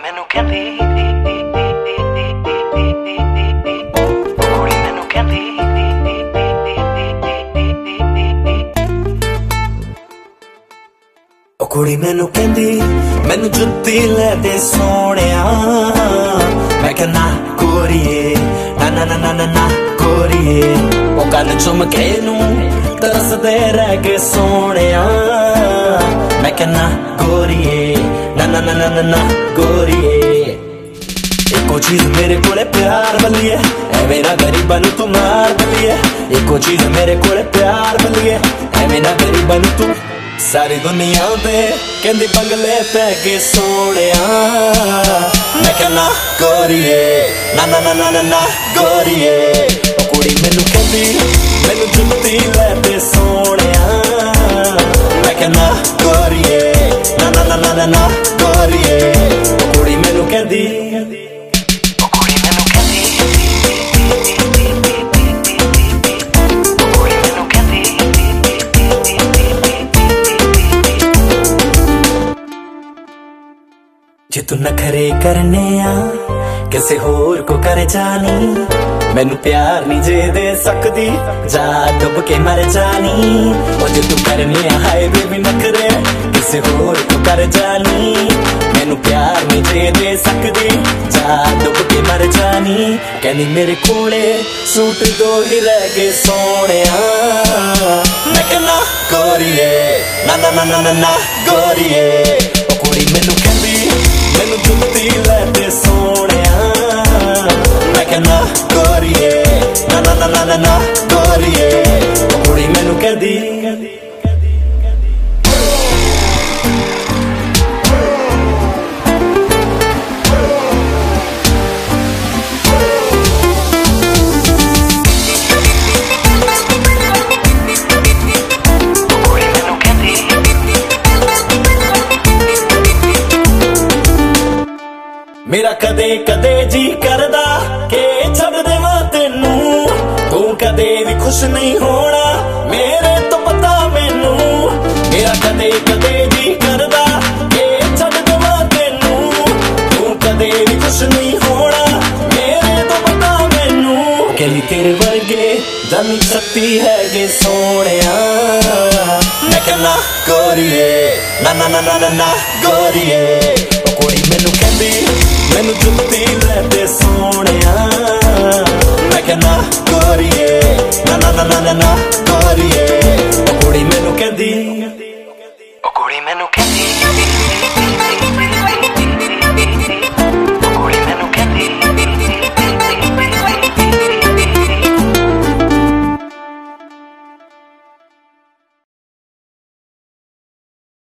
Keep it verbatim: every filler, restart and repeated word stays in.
मैनू कहंदी कुड़ी मैनू कहंदी ओ कुड़ी मैनू कहंदी मैनू जुत्ती लै दे सोहणिया मैं कहना गोरीए ना ना ना ना ना ना गोरीए ओ कल झुमके नू तरसदे रह गए सोहणिया मैं कहना गोरीए ना ना ना ना ना ना गोरीए एको चीज मेरे कोले प्यार बलिए ऐ मेरा गरीबा नू तू मार बलिए एको चीज मेरे कोले प्यार बलिए ऐ मेरा गरीबा नू तू सारी दुनिया दे कहंदी बंगले पै गए सोहणिया मैं कहना गोरीए ना ना ना ना ना ना गोरीए ओ कुड़ी मैनू कहंदी मैनू जुत्ती लै दे सोहणिया मैं कहना गोरीए ना ना ना ना ना ना गोरीए ओ कुड़ी मैनू कहंदी जे तू नखरे करने आ किसे होर को कर जानी मैनू प्यार नहीं जे दे सकदी जा डुब के मर जानी ओ जे तू करने आ हाय बेबी नखरे किसे होर को कर जानी मैनू प्यार नहीं जे दे सकदी जा डुब के मर जानी कहनी मेरे कोले सूट दो ही रह गए सोहणिया मैं कहना गोरीए ना ना ना ना ना ना गोरीए ओ कुड़ी मैनू कहंदी मैनू जुत्ती लै दे सोहणिया मैं कहना गोरीए ना ना ना ना ना ना गोरीए ओ कुड़ी मैनू कहंदी मेरा कदे कदे जी करदा के छड़ देवा तेनू तू कदे भी खुश नहीं होना मेरे तो पता मैनू मेरा कदे कदे जी करदा के छड़ देवा तेनू तू कदे भी खुश नहीं होना मेरे तो पता मैनू कहली तेरे वर्गे जानी सकती है गे सोहणिया मैं कहना गोरीए ना ना ना ना ना ना गोरीए ओ कुड़ी मैनू कहंदी मैनू जुत्ती लै दे सोहणिया मैं कहना गोरीए ना ना ना ना ना ना गोरीए ओ कुड़ी मैनू कहंदी ओ कुड़ी मैनू कहंदी